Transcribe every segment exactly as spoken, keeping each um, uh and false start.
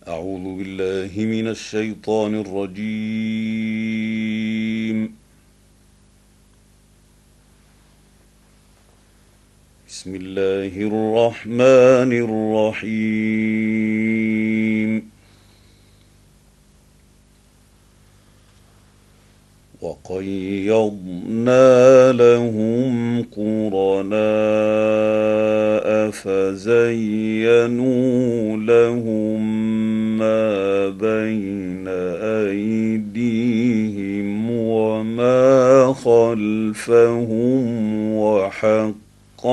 أعوذ بالله من الشيطان الرجيم. بسم الله الرحمن الرحيم. وقيضنا لهم قرناء فزينوا لهم ما بين أيديهم وما خلفهم وحق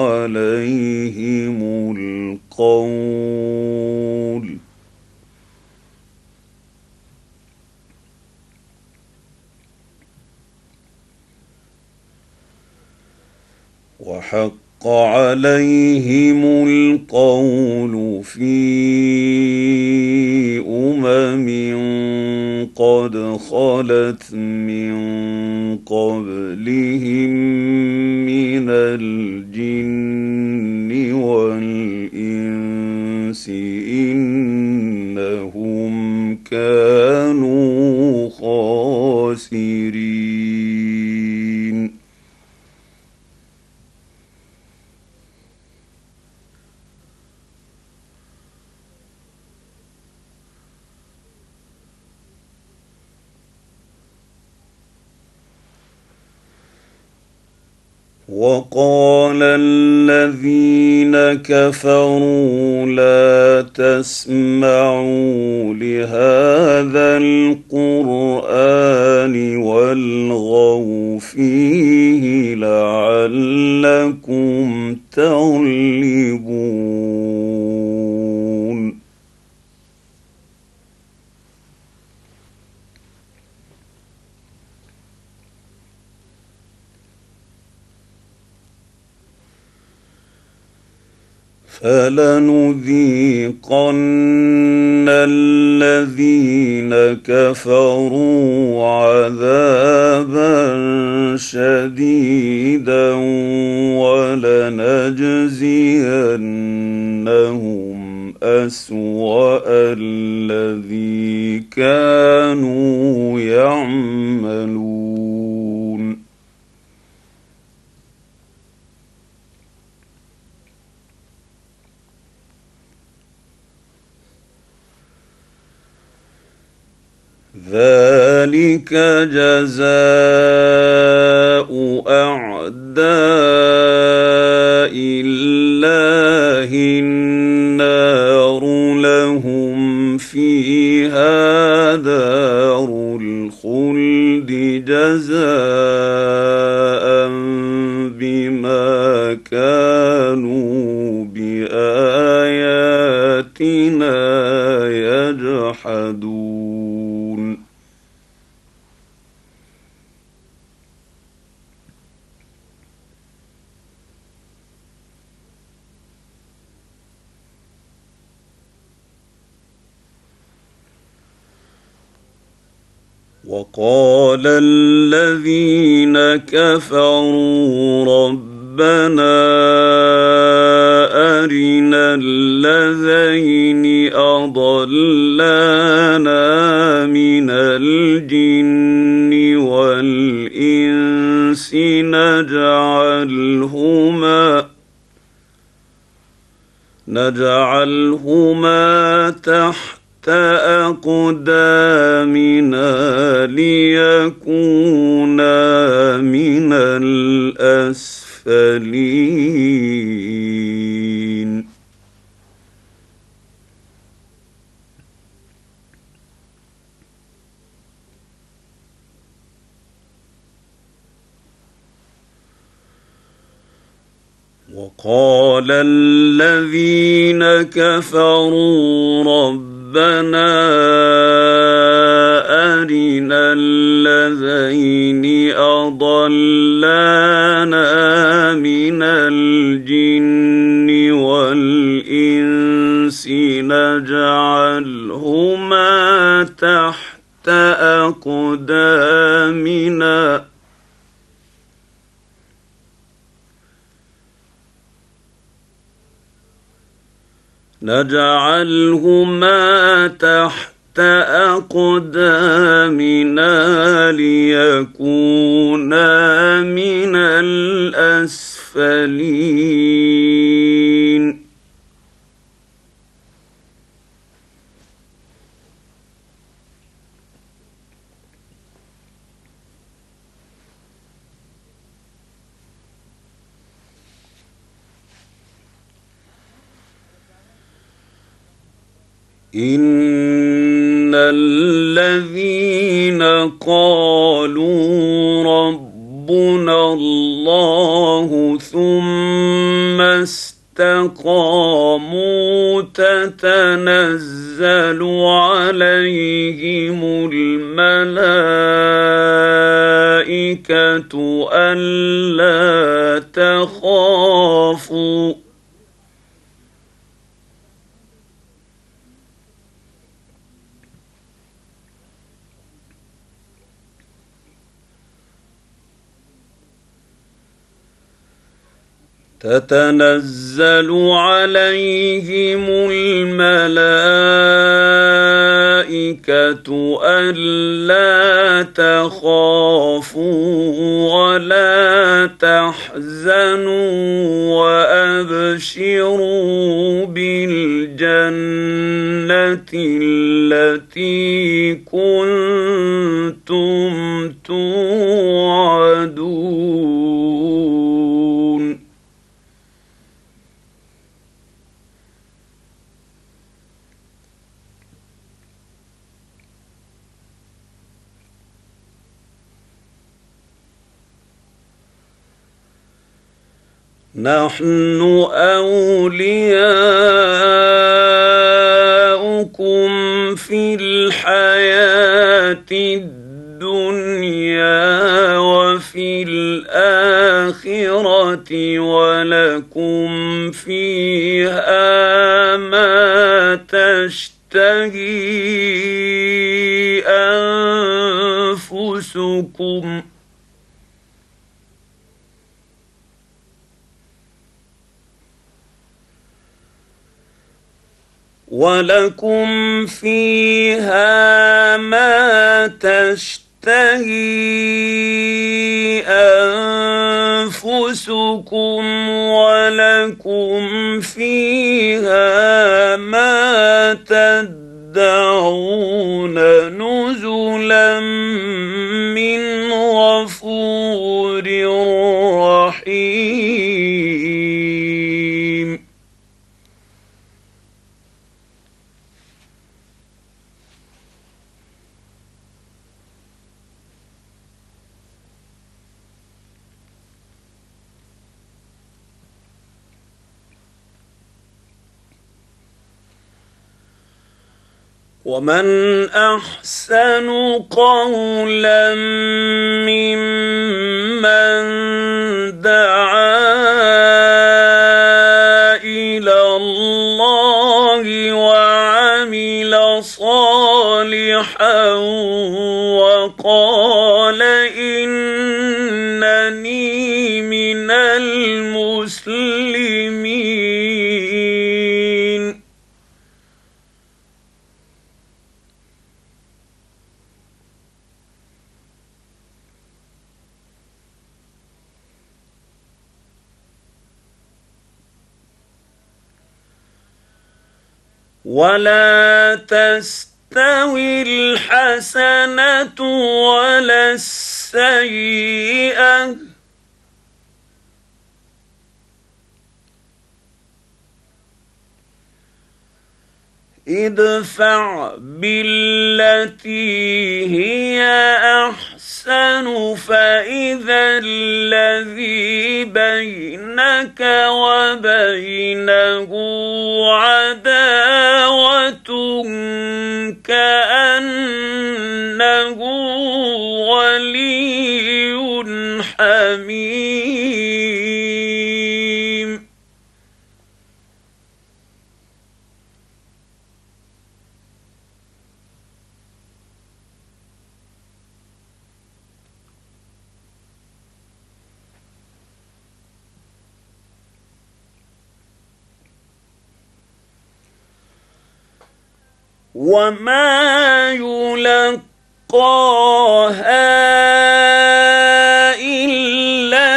عليهم القول وحق عليهم القول في أمم قد خلت من قبلهم من الجن والإنس إنهم كانوا خاسرين. وقال الذين كفروا لا تسمعوا لهذا القرآن والغوا فيه لعلكم تغلبون. فلنذيقن الذين كفروا عذابا شديدا ولنجزينهم أسوأ الذي كانوا يعملون. ذلك جزاء أعداء الله النار لهم فيها دار الخلد جزاء بما كانوا بآياتنا يجحدون. وقال الذين كفروا ربنا أرنا الذين أضلانا من الجن والإنس نجعلهما نجعلهما تحت أقدامنا ليكونا من الأسفلين. وقال الذين كفروا ربنا أرنا الذين أضلانا من الجن والإنس نجعلهما تحت أقدامنا نجعلهما تحت أقدامنا ليكونا من الأسفلين إن الذين قالوا ربنا الله ثم استقاموا تتنزل عليهم الملائكة ألا تخافوا تتنزل عليهم الملائكة ألا تخافوا ولا تحزنوا وأبشروا بالجنة التي كنتم توعدون نحن أولياؤكم في الحياة الدنيا وفي الآخرة ولكم فيها ما تشتهي أنفسكم ولكم فيها ما تشتهي أنفسكم ولكم فيها ما تدعون نزلا من غفور رحيم ومن أحسن قولا ممن دعا إلى الله وعمل صالحا وقال إنني من المسلمين ولا تستوي الحسنة ولا السيئة ادفع بالتي هي أحسن فإذا الذي بينك وبينه عداوة كأنه ولي حميم وما يلقاها إلا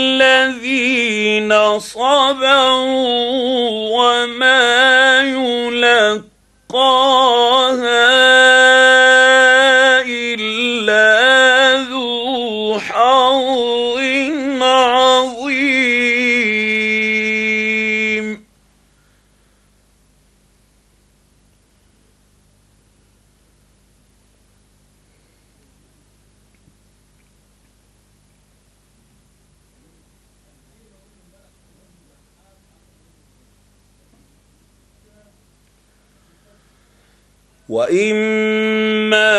الذين صبروا وما يلقاها إلا ذو حظ عظيم. وإما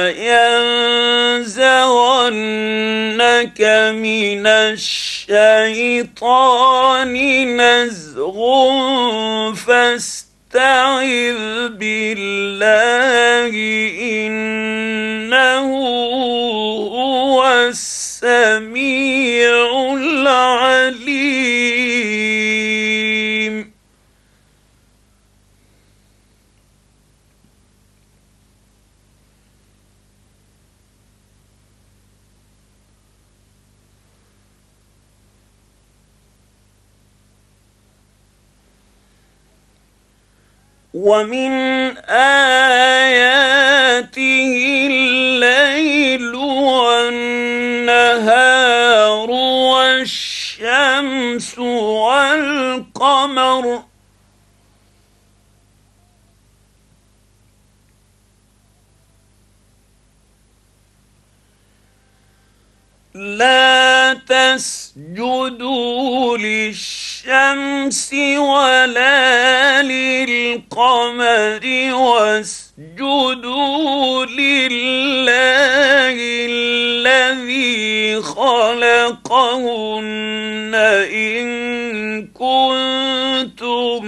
ينزغنك من الشيطان نزغ فاستعذ بالله إنه هو السميع العليم. ومن آياته الليل والنهار والشمس والقمر لا تسجدوا للشمس ولا للقمر واسجدوا لله الذي خلقهن إن كنتم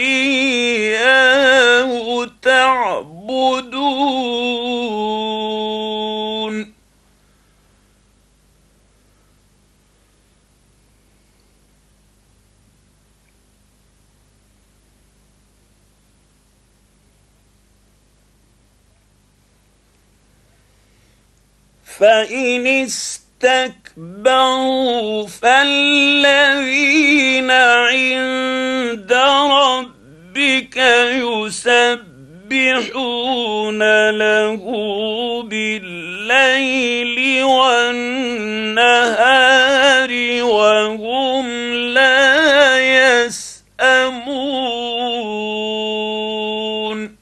إياه تعبدون. فإن استكبروا فالذين عند ربك يسبحون له بالليل والنهار وهم لا يسأمون.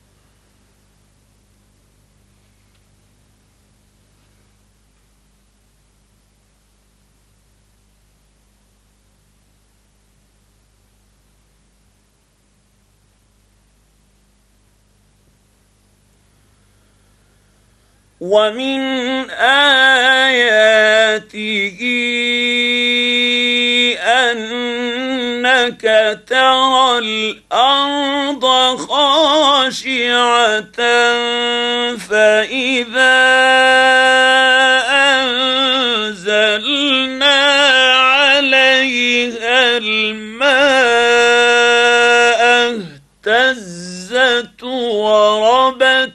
ومن آياته أنك ترى الأرض خاشعة فإذا أنزلنا عليها الماء اهتزت وربت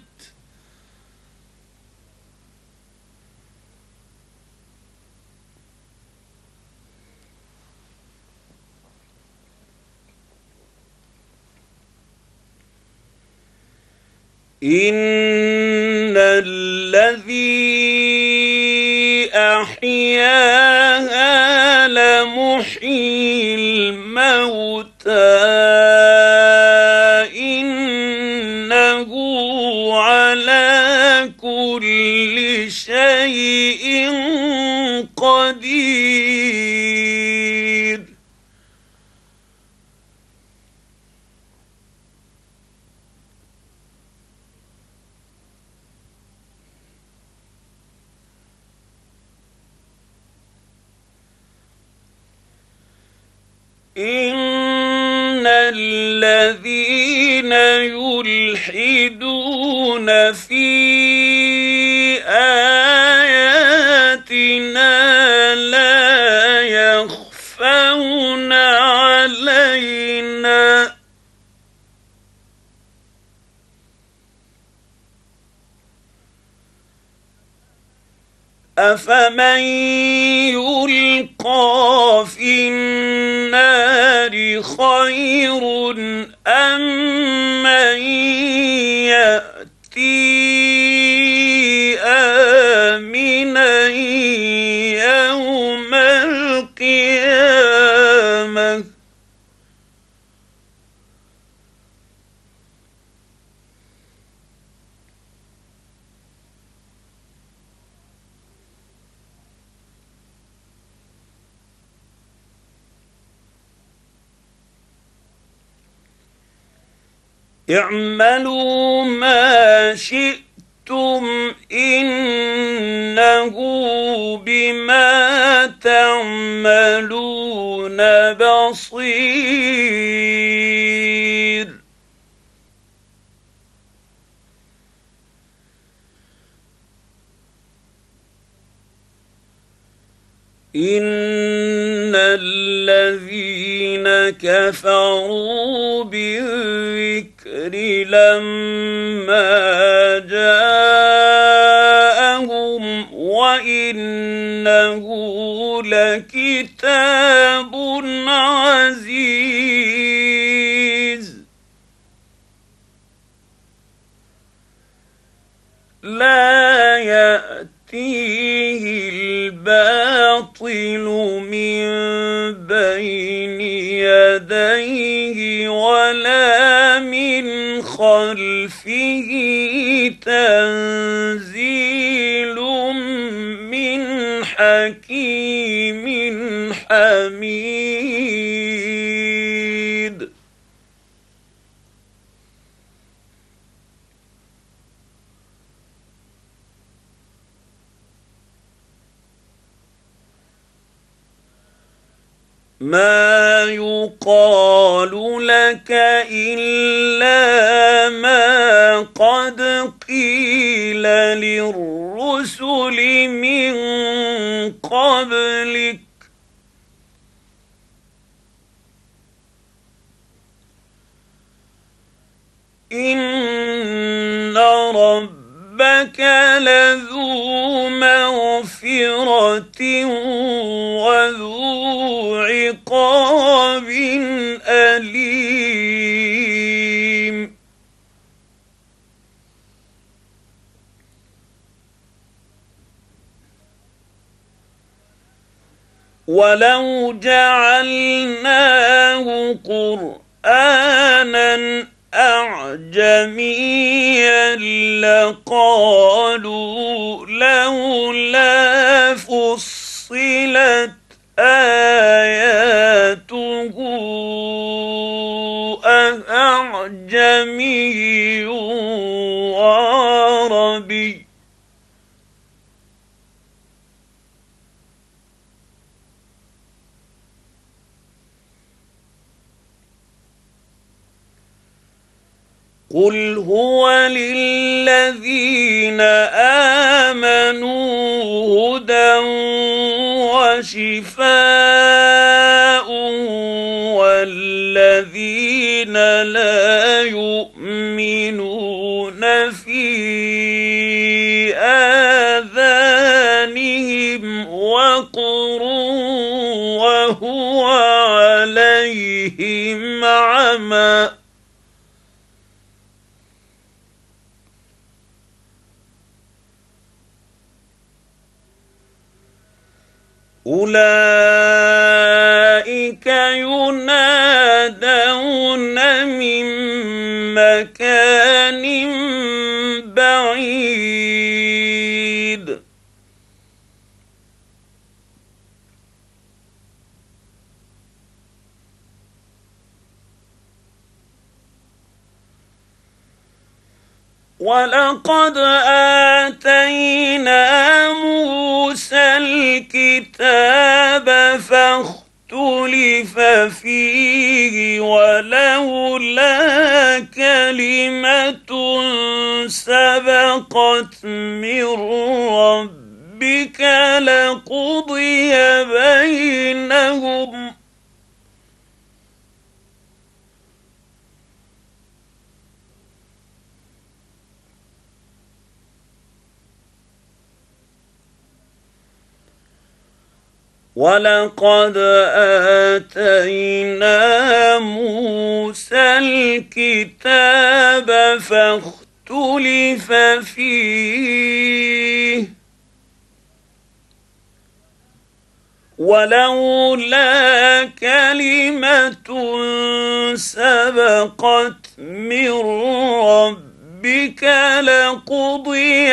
إن الذي أحياها لمحيي الموتى إنه على كل شيء قدير. إن الذين يلحدون في آياتنا لا يخفون علينا أفمن يلقى في النار خير أم من يأتي آمنا يوم القيامة اعملوا ما شئتم إنه بما تعملون بصير إن الذين كفروا بالذكر لما جاءهم وإنه لكتاب عزيز لا يأتيه الباطل من بين يديه ولا من خلفه تنزيل من حكيم حميد ما يقال لك إلا ما قد قيل للرسل من قبلك إن ربك لذو مغفرة وذو عقاب أليم ولو جعلناه قرآنا أعجميا لقالوا لولا فصلت آياته أأعجمي وعربي قل هو للذين آمنوا هدى وشفاء والذين لا يؤمنون في آذانهم وقر وهو عليهم عمى أولئك ينادون من مكان بعيد ولقد آتينا موسى الكتاب فاختلف فيه ولولا كلمة سبقت من ربك لقضي بينهم ولقد آتينا موسى الكتاب فاختلف فيه ولولا كلمة سبقت من ربك لقضي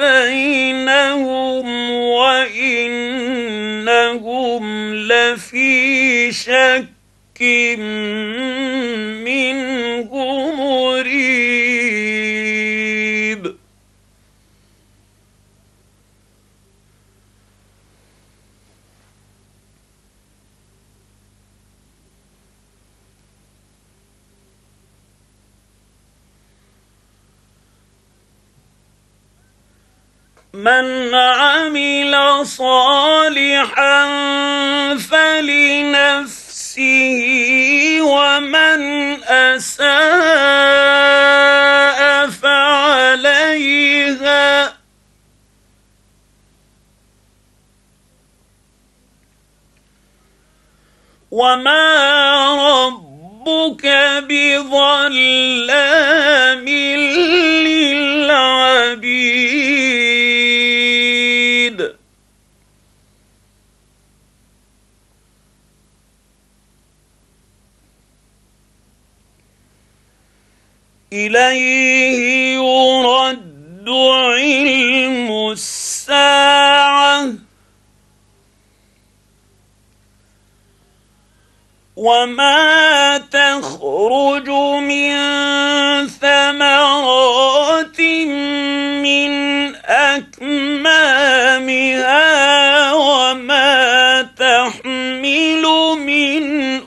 بينهم وإنهم لفي شك منه مريب. من عمل صالحا فلنفسه ومن أساء فعليها وما ربك بظلام للعبيد. إليه يرد علم الساعة وما تخرج من ثمرات من أكمامها وما تحمل من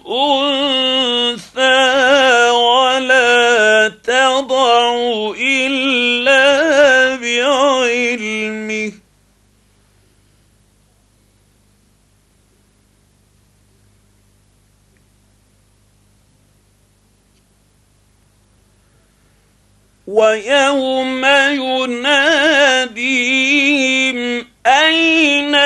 أنثى ولا تضع إلا بعلمه. ويوم يناديهم أين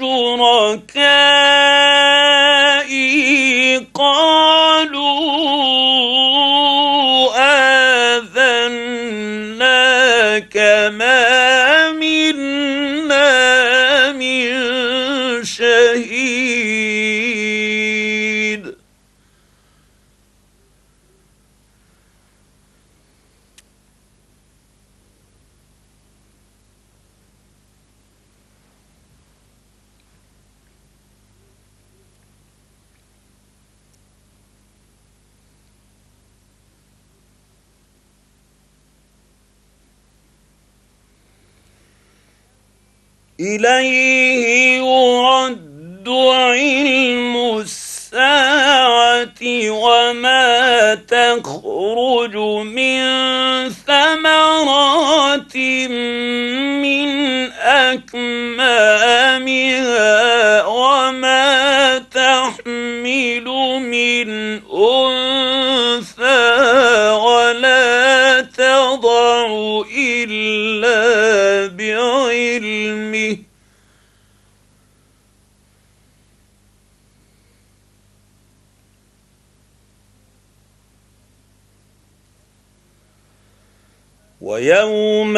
شركائي قالوا آذناك ما منا من شهيد. إليه يرد علم الساعة وما تخرج من ثمرات من أكمامها وما تحمل من أنثى ولا تضع إلا بعلمه. ويوم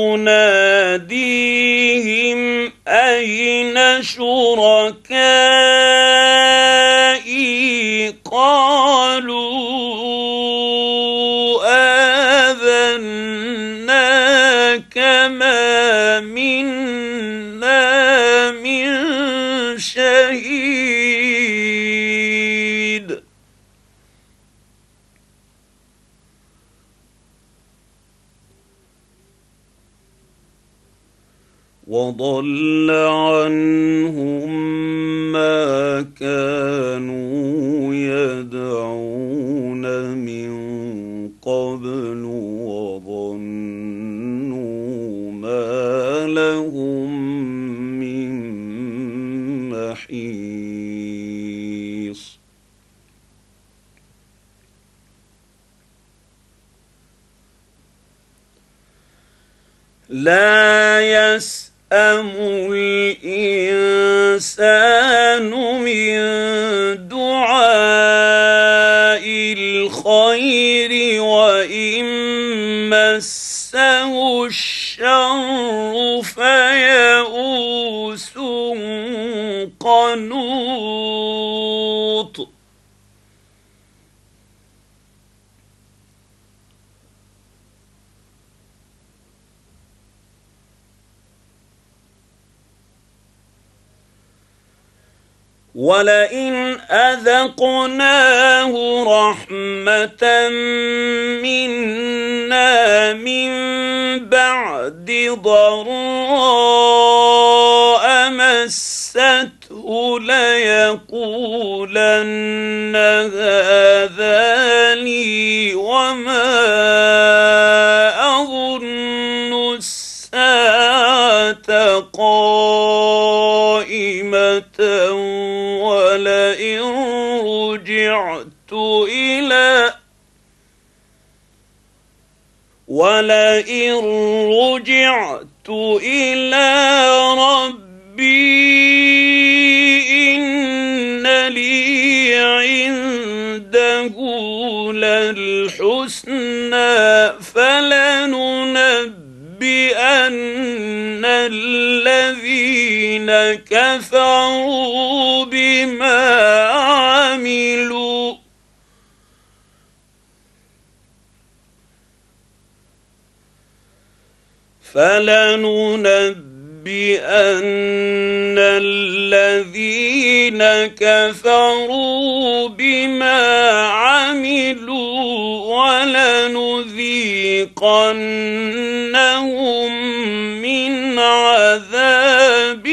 يناديهم أين شركائي قالوا آذناك ما منا من شهيد. وضل عنهم ما كانوا يدعون من قبل وظنوا ما لهم من محيص. لا يسأم الإنسان الانسان من دعاء الخير وان مسه الشر فيئوس قنوط ولئن أذقناه رحمة منا من بعد ضراء مسته ليقولن هذا لي وما أظن الساعة قائمة ولئن رجعت إلى ولئن رجعت إلى ربي إن لي عنده للحسنى فلننبئن الذين كفروا بما عملوا فلننبئن الذين كفروا بما عملوا ولنذيقنهم من عذاب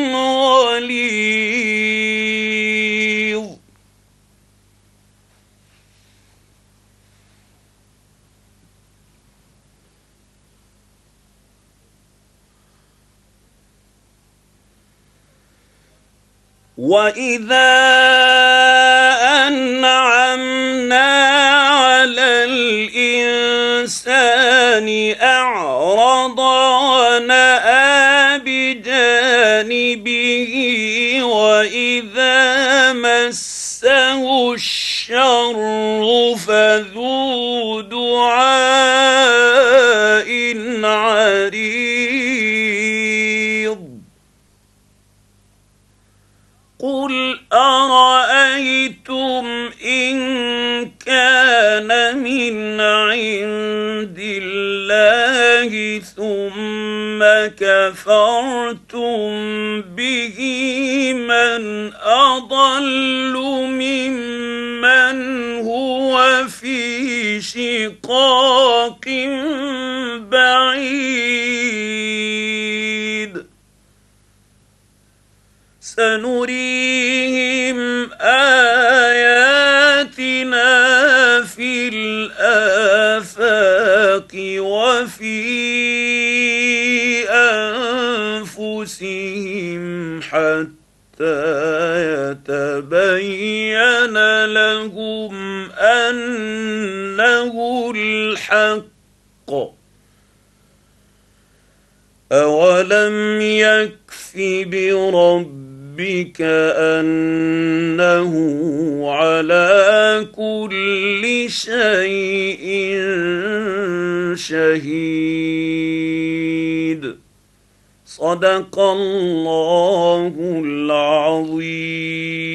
غليظ. وإذا أنعمنا على الإنسان أعرض ونأى بجانبه وإذا مسه الشر فذو دعاء عريض. قل أرأيتم إن كان من عند الله ثم كفرتم به من أضل ممن هو في شقاق بعيد. سنريهم آياتنا في الآفاق وفي أنفسهم حتى يتبين لهم أنه الحق. أولم يكف بربك أنه على كل شيء شهيد. صدق الله العظيم.